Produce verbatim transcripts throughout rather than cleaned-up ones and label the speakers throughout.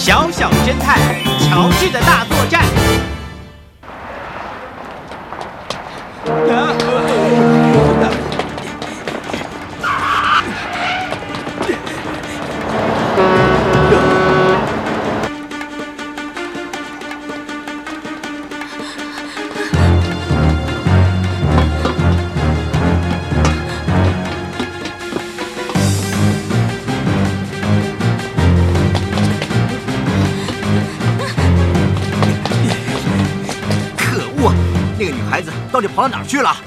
Speaker 1: 小小侦探乔治的大作战。啊
Speaker 2: 到底跑到哪儿去了？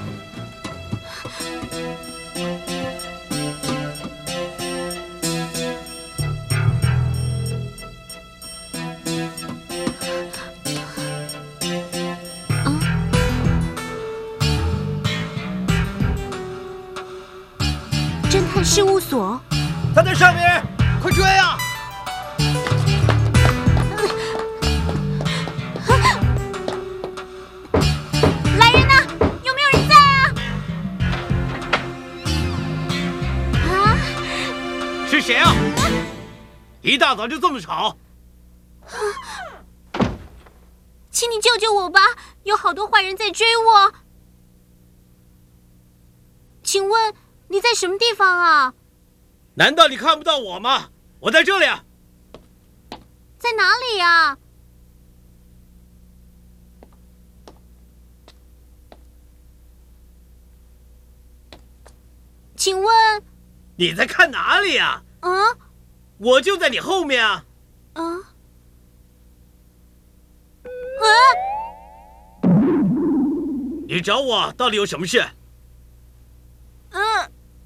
Speaker 3: 啊！侦探事务所，
Speaker 2: 他在上面，快追啊！
Speaker 1: 谁啊？一大早就这么吵！
Speaker 3: 请你救救我吧，有好多坏人在追我。请问你在什么地方啊？
Speaker 1: 难道你看不到我吗？我在这里啊。
Speaker 3: 在哪里啊？请问
Speaker 1: 你在看哪里啊？
Speaker 3: 啊，
Speaker 1: 我就在你后面啊！
Speaker 3: 啊啊！
Speaker 1: 你找我到底有什么事？
Speaker 3: 嗯、啊，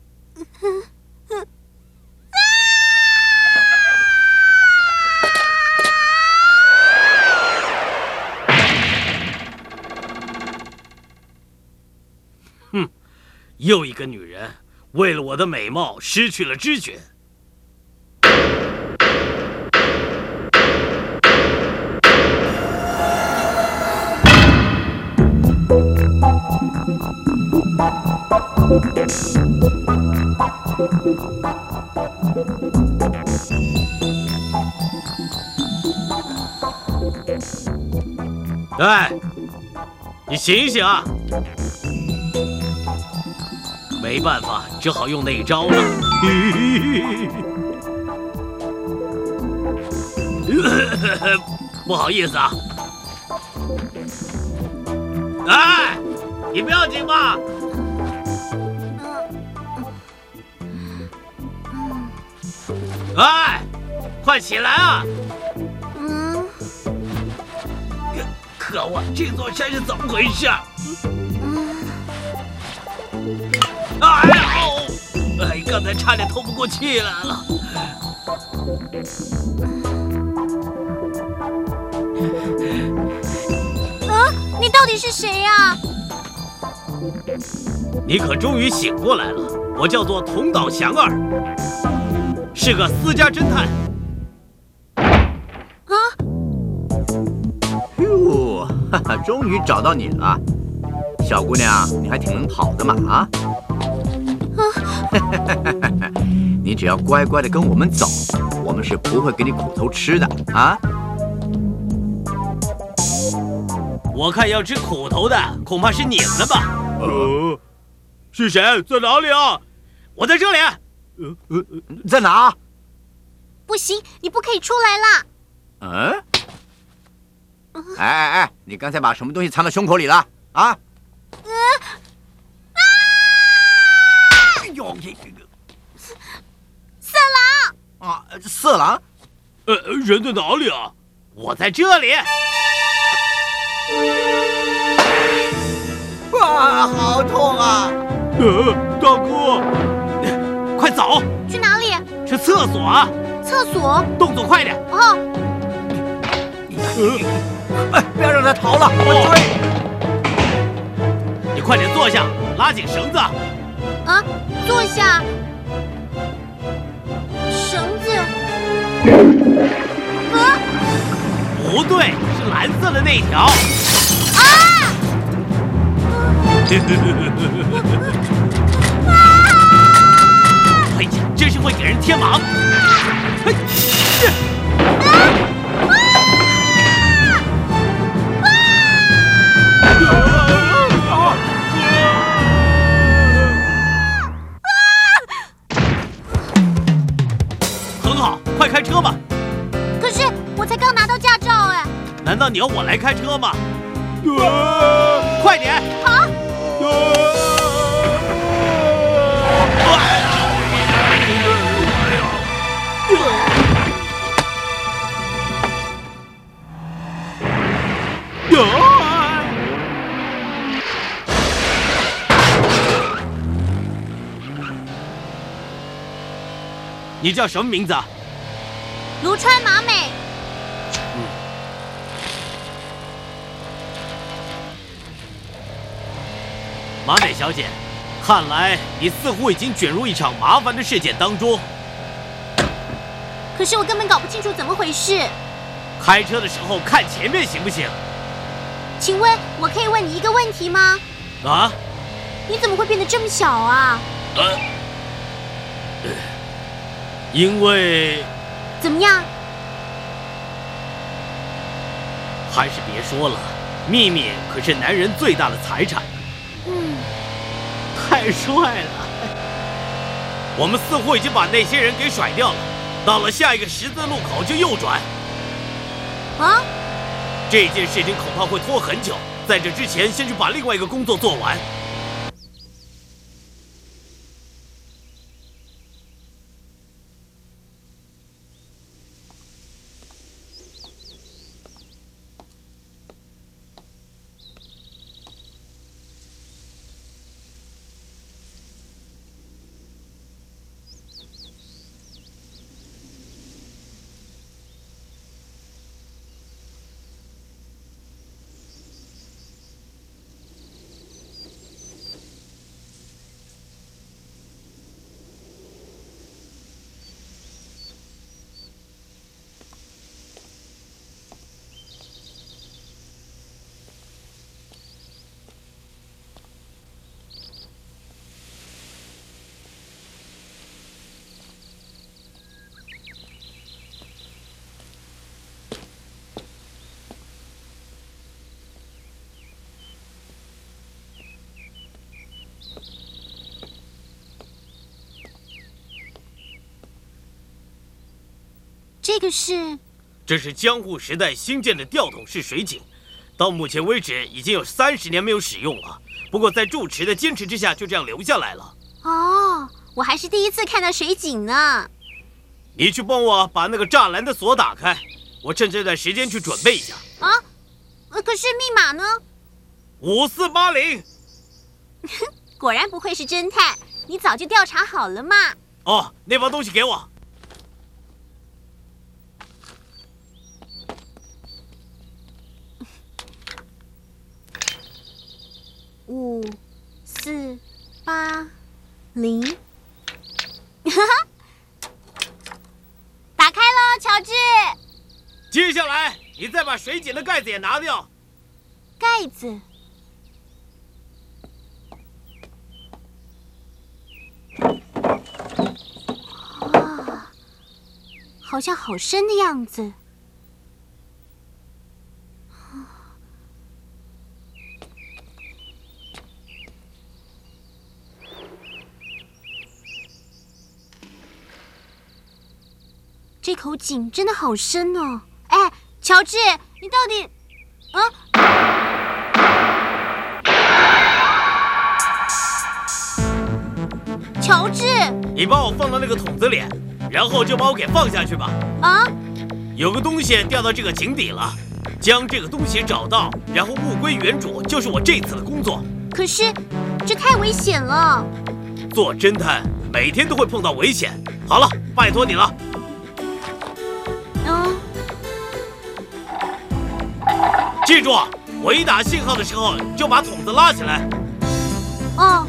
Speaker 1: 哼，又一个女人为了我的美貌失去了知觉。哎，你醒醒啊！没办法，只好用那一招了。不好意思啊。哎，你不要紧吧？哎，快起来啊！
Speaker 3: 嗯，
Speaker 1: 可恶，这座山是怎么回事？哎呦！哎，刚才差点透不过气来了。
Speaker 3: 啊，你到底是谁呀？
Speaker 1: 你可终于醒过来了。我叫做桐岛祥二，是个私家侦探。
Speaker 3: 啊！
Speaker 2: 哟，哈哈，终于找到你了，小姑娘，你还挺能跑的嘛啊！你只要乖乖的跟我们走，我们是不会给你苦头吃的啊！
Speaker 1: 我看要吃苦头的恐怕是你们吧？
Speaker 2: 呃，
Speaker 1: 是谁？在哪里啊？我在这里。
Speaker 2: 呃呃，在哪？
Speaker 3: 不行，你不可以出来啦！
Speaker 2: 嗯？哎哎哎，你刚才把什么东西藏到胸口里了啊？
Speaker 3: 嗯啊！
Speaker 2: 哎呦，这个
Speaker 3: 色狼
Speaker 2: 啊，色狼？
Speaker 1: 呃，人在哪里啊？我在这里。
Speaker 2: 哇，好痛啊！
Speaker 1: 呃，大哥，快走！
Speaker 3: 去哪里？
Speaker 1: 去厕所啊！
Speaker 3: 厕所？
Speaker 1: 动作快点！
Speaker 3: 哦。
Speaker 2: 呃，哎，不要让他逃了，我追！
Speaker 1: 你快点坐下，拉紧绳子。
Speaker 3: 啊，坐下。绳子。啊？
Speaker 1: 不对，是蓝色的那条。
Speaker 3: 啊！
Speaker 1: 哎呀，真是会给人添麻烦！
Speaker 3: 啊！
Speaker 1: 道你要我来开车吗？呃、快点！
Speaker 3: 好。
Speaker 1: 你叫什么名字啊？
Speaker 3: 芦川麻美。
Speaker 1: 嗯。麻美小姐，看来你似乎已经卷入一场麻烦的事件当中。
Speaker 3: 可是我根本搞不清楚怎么回事。
Speaker 1: 开车的时候看前面行不行？
Speaker 3: 请问我可以问你一个问题吗？
Speaker 1: 啊？
Speaker 3: 你怎么会变得这么小啊？
Speaker 1: 呃。呃因为，
Speaker 3: 怎么样？
Speaker 1: 还是别说了，秘密可是男人最大的财产。
Speaker 3: 嗯，
Speaker 1: 太帅了。我们似乎已经把那些人给甩掉了，到了下一个十字路口就右转。
Speaker 3: 啊？
Speaker 1: 这件事情恐怕会拖很久，在这之前，先去把另外一个工作做完。
Speaker 3: 这个是，
Speaker 1: 这是江户时代新建的吊桶式水井，到目前为止已经有三十年没有使用了。不过在住持的坚持之下，就这样留下来了。
Speaker 3: 哦，我还是第一次看到水井呢。
Speaker 1: 你去帮我把那个栅栏的锁打开，我趁这段时间去准备一下。
Speaker 3: 啊？可是密码呢？
Speaker 1: 五四八零。
Speaker 3: 果然不愧是侦探，你早就调查好了嘛。
Speaker 1: 哦，那包东西给我。
Speaker 3: 五四八零，打开喽，乔治。
Speaker 1: 接下来，你再把水井的盖子也拿掉。
Speaker 3: 盖子。啊，好像好深的样子。这口井真的好深哦！哎，乔治，你到底……啊？乔治，
Speaker 1: 你把我放到那个桶子里，然后就把我给放下去吧。
Speaker 3: 啊？
Speaker 1: 有个东西掉到这个井底了，将这个东西找到，然后物归原主，就是我这次的工作。
Speaker 3: 可是，这太危险了。
Speaker 1: 做侦探每天都会碰到危险。好了，拜托你了。
Speaker 3: 嗯。
Speaker 1: 记住，我一打信号的时候就把桶子拉起来。
Speaker 3: 哦。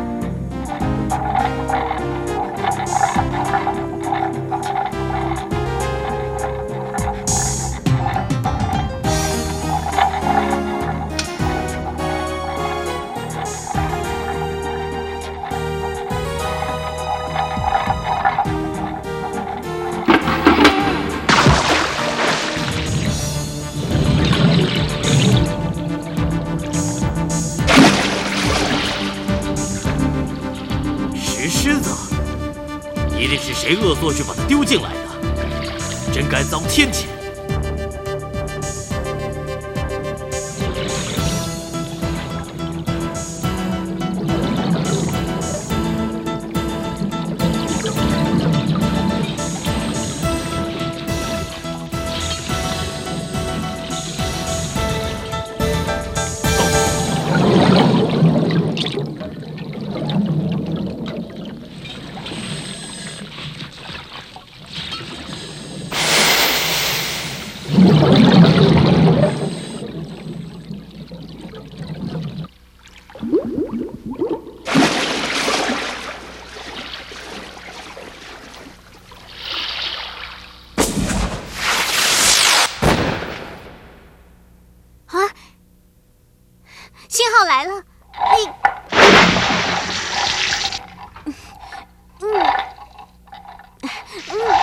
Speaker 3: 一定是谁恶作剧把它丢进来的，真该遭天谴！ 信号来了，你，嗯，嗯。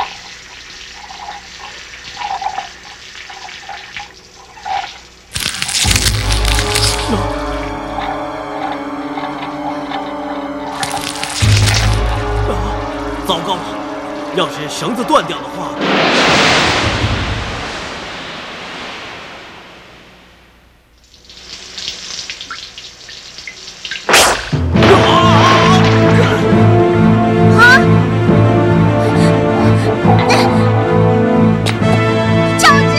Speaker 1: 糟糕了！要是绳子断掉的话，
Speaker 3: 啊！乔治！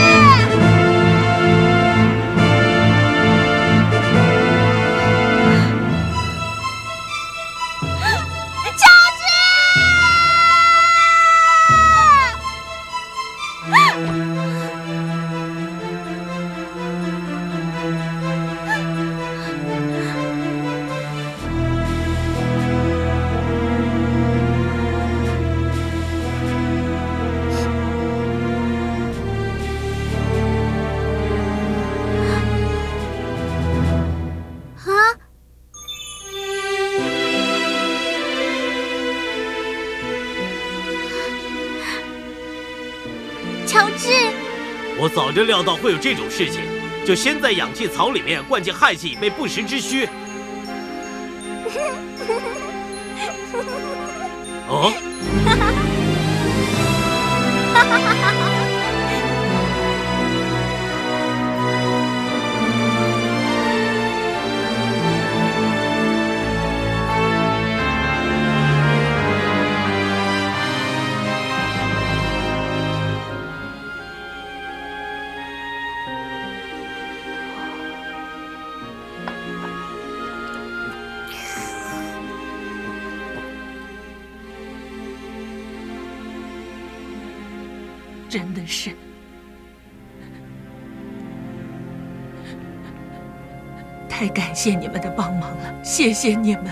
Speaker 3: 乔治！啊！乔治，
Speaker 1: 我早就料到会有这种事情，就先在氧气槽里面灌进氦气，以备不时之需。哦，
Speaker 4: 真的是太感谢你们的帮忙了，谢谢你们。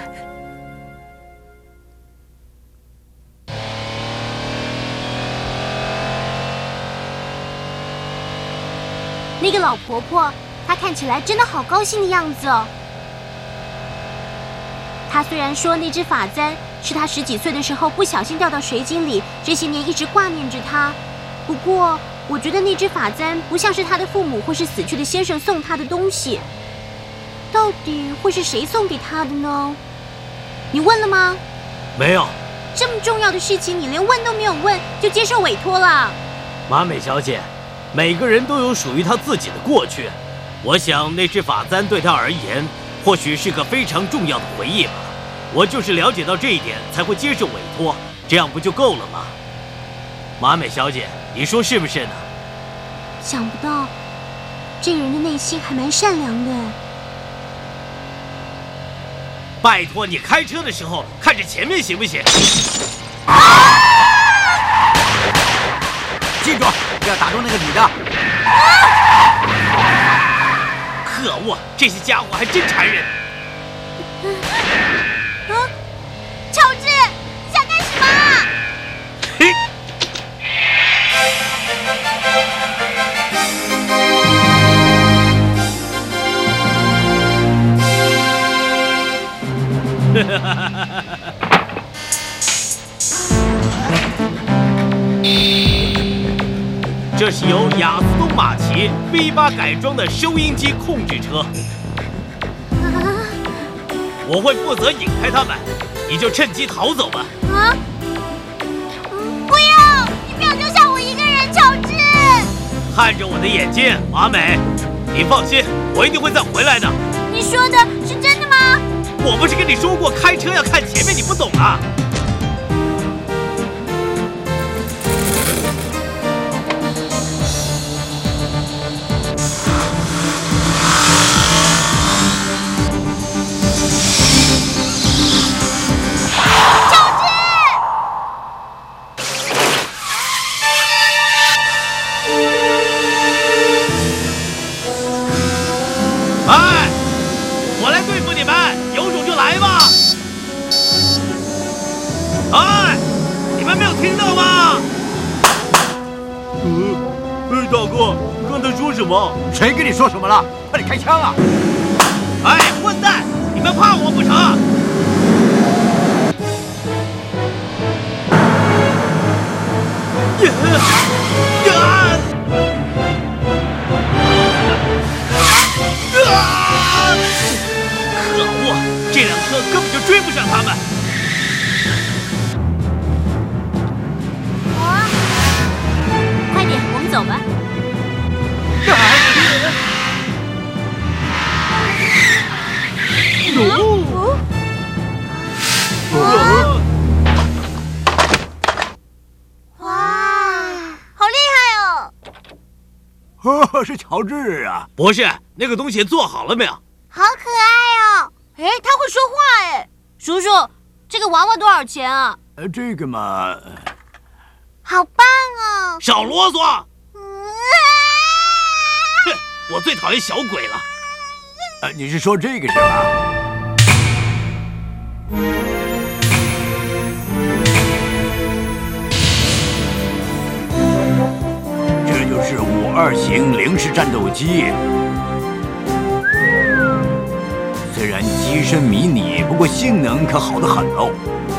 Speaker 3: 那个老婆婆，她看起来真的好高兴的样子哦。她虽然说那只发簪是她十几岁的时候不小心掉到水井里，这些年一直挂念着她。不过，我觉得那只发簪不像是她的父母或是死去的先生送她的东西。到底会是谁送给她的呢？你问了吗？
Speaker 1: 没有。
Speaker 3: 这么重要的事情，你连问都没有问就接受委托了？
Speaker 1: 马美小姐，每个人都有属于他自己的过去。我想那只发簪对他而言，或许是个非常重要的回忆吧。我就是了解到这一点，才会接受委托，这样不就够了吗？马美小姐，你说是不是呢？
Speaker 3: 想不到，这个人的内心还蛮善良的。
Speaker 1: 拜托你开车的时候看着前面行不行？
Speaker 2: 记住，不要打中那个女的。
Speaker 1: 可恶，这些家伙还真残忍。
Speaker 3: 啊，乔治，你想干什么？
Speaker 1: 嘿。这是由雅斯东马奇 V 八改装的收音机控制车，我会负责引开他们，你就趁机逃走吧。
Speaker 3: 啊！不要！你不要留下我一个人，乔治！
Speaker 1: 看着我的眼睛，马美，你放心，我一定会再回来的。
Speaker 3: 你说的是真的吗？
Speaker 1: 我不是跟你说过开车要看前面，你不懂啊？哎，我来对付你们，有种就来吧！哎，你们没有听到吗？呃，哎，大哥，刚才说什么？
Speaker 2: 谁跟你说什么了？快点开枪啊！
Speaker 1: 哎，混蛋！你们怕我不成？呀！呀！可恶，这辆车根本就追不上他们。
Speaker 3: 啊！快点，我们走吧。
Speaker 1: 哦！
Speaker 3: 哦！哇，好厉害哦！
Speaker 2: 哦，是乔治啊！
Speaker 1: 博士，那个东西做好了没有？
Speaker 3: 好可爱哦！哎，他会说话哎！叔叔，这个娃娃多少钱啊？
Speaker 2: 呃，这个嘛，
Speaker 3: 好棒哦！
Speaker 1: 少啰嗦！
Speaker 3: 嗯
Speaker 1: 哼，我最讨厌小鬼了。
Speaker 2: 呃，你是说这个是吧？这就是五二型零式战斗机。虽然机身迷你，不过性能可好得很喽。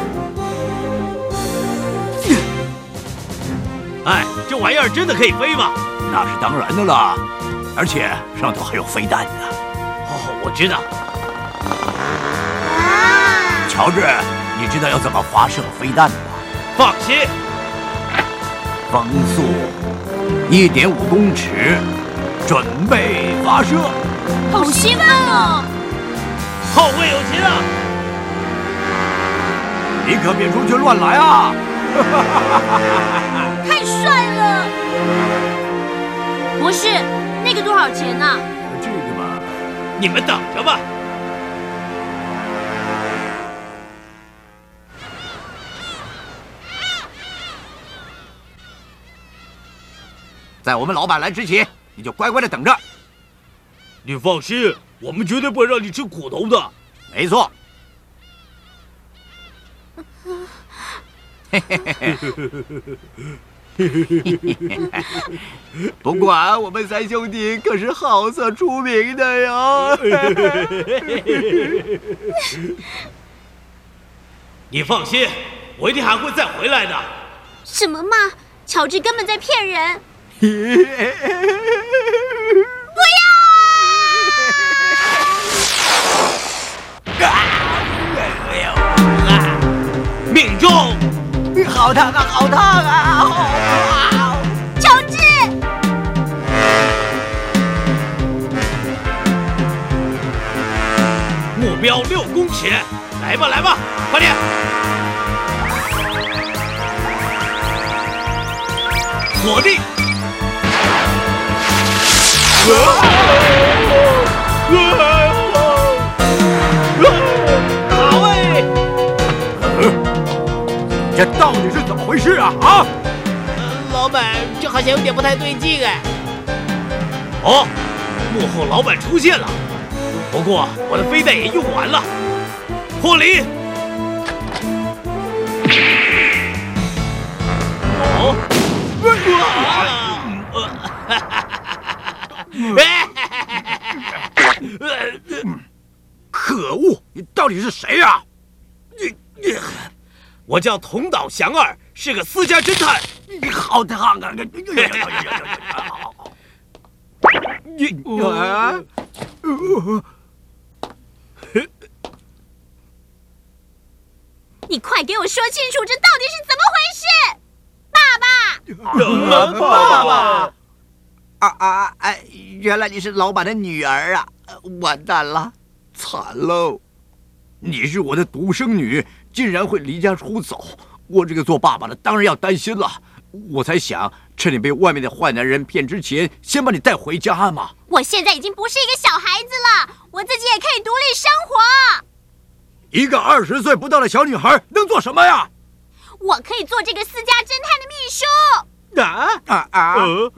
Speaker 1: 哎，这玩意儿真的可以飞吗？
Speaker 2: 那是当然的啦，而且上头还有飞弹呢。
Speaker 1: 哦，我知道。
Speaker 2: 乔治，你知道要怎么发射飞弹吗？
Speaker 1: 放心，
Speaker 2: 风速一点五公尺，准备发射。
Speaker 3: 好兴奋哦！
Speaker 1: 后会有期啊！
Speaker 2: 你可别出去乱来啊！
Speaker 3: 太帅了！博士，那个多少钱呢？
Speaker 2: 这个嘛，
Speaker 1: 你们等着吧。
Speaker 2: 在我们老板来之前，你就乖乖的等着。
Speaker 1: 你放心，我们绝对不会让你吃苦头的。
Speaker 2: 没错。嘿嘿嘿嘿。不过啊，我们三兄弟可是好色出名的哟。
Speaker 1: 你放心，我一定还会再回来的。
Speaker 3: 什么嘛！乔治根本在骗人！不
Speaker 1: 要！命中！
Speaker 2: 好烫啊！好烫啊！好！
Speaker 3: 乔治！
Speaker 1: 目标六公尺，来吧来吧，快点！锁定！好哎！
Speaker 2: 这到底是怎么回事啊？啊！
Speaker 1: 老板，这好像有点不太对劲哎。哦，幕后老板出现了。不过我的飞弹也用完了。破离！哦！
Speaker 2: 可恶！你到底是谁呀？
Speaker 1: 你你，我叫桐岛祥二，是个私家侦探。
Speaker 2: 你好烫啊！你啊！
Speaker 3: 你快给我说清楚，这到底是怎么回事？爸爸！
Speaker 1: 爸爸！
Speaker 2: 啊啊！哎，原来你是老板的女儿啊！完蛋了，惨喽！你是我的独生女，竟然会离家出走，我这个做爸爸的当然要担心了。我才想趁你被外面的坏男人骗之前，先把你带回家嘛。
Speaker 3: 我现在已经不是一个小孩子了，我自己也可以独立生活。
Speaker 2: 一个二十岁不到的小女孩能做什么呀？
Speaker 3: 我可以做这个私家侦探的秘书。
Speaker 1: 啊
Speaker 2: 啊啊！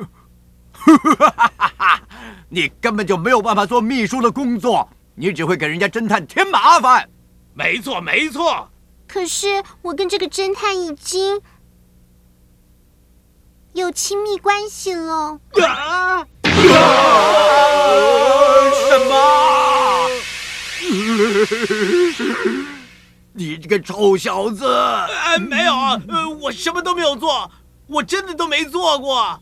Speaker 1: 呃、
Speaker 2: 你根本就没有办法做秘书的工作，你只会给人家侦探添麻烦。
Speaker 1: 没错，没错。
Speaker 3: 可是我跟这个侦探已经有亲密关系了。
Speaker 1: 啊！
Speaker 2: 什么？ 你这个臭小子！
Speaker 1: 哎，没有啊，呃，我什么都没有做，我真的都没做过。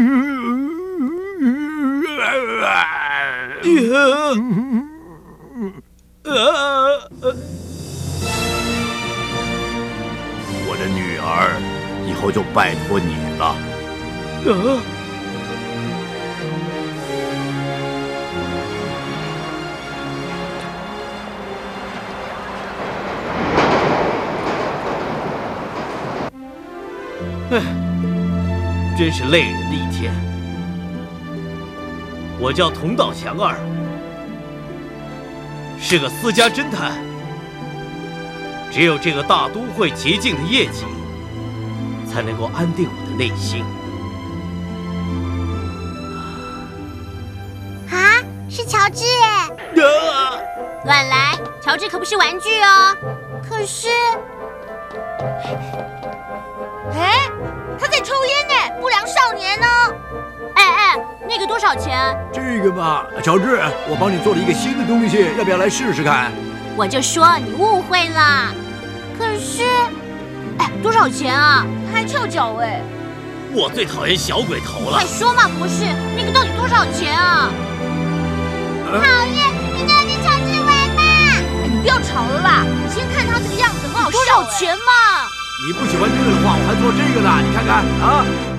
Speaker 2: 我的女儿，以后就拜托你了。
Speaker 1: 呃唉，真是累人的一天。我叫桐岛祥二，是个私家侦探。只有这个大都会洁净的夜景，才能够安定我的内心。
Speaker 3: 啊，是乔治哎！
Speaker 1: 啊！
Speaker 3: 乱来，乔治可不是玩具哦。可是，
Speaker 5: 哎，他在抽烟呢，不良少年呢！
Speaker 3: 哎哎，那个多少钱？
Speaker 2: 这个嘛，乔治，我帮你做了一个新的东西，要不要来试试看？
Speaker 3: 我就说你误会了。可是，哎，多少钱啊？
Speaker 5: 还翘脚哎！
Speaker 1: 我最讨厌小鬼头了
Speaker 3: 快。说嘛，博士，那个到底多少钱啊？
Speaker 2: 呃
Speaker 3: 讨厌，你就跟乔治玩嘛！
Speaker 5: 哎，你不要吵了啦！你先看他这个样子，很好笑。
Speaker 3: 多少钱嘛？
Speaker 2: 你不喜欢这个的话，我还做这个呢，你看看啊。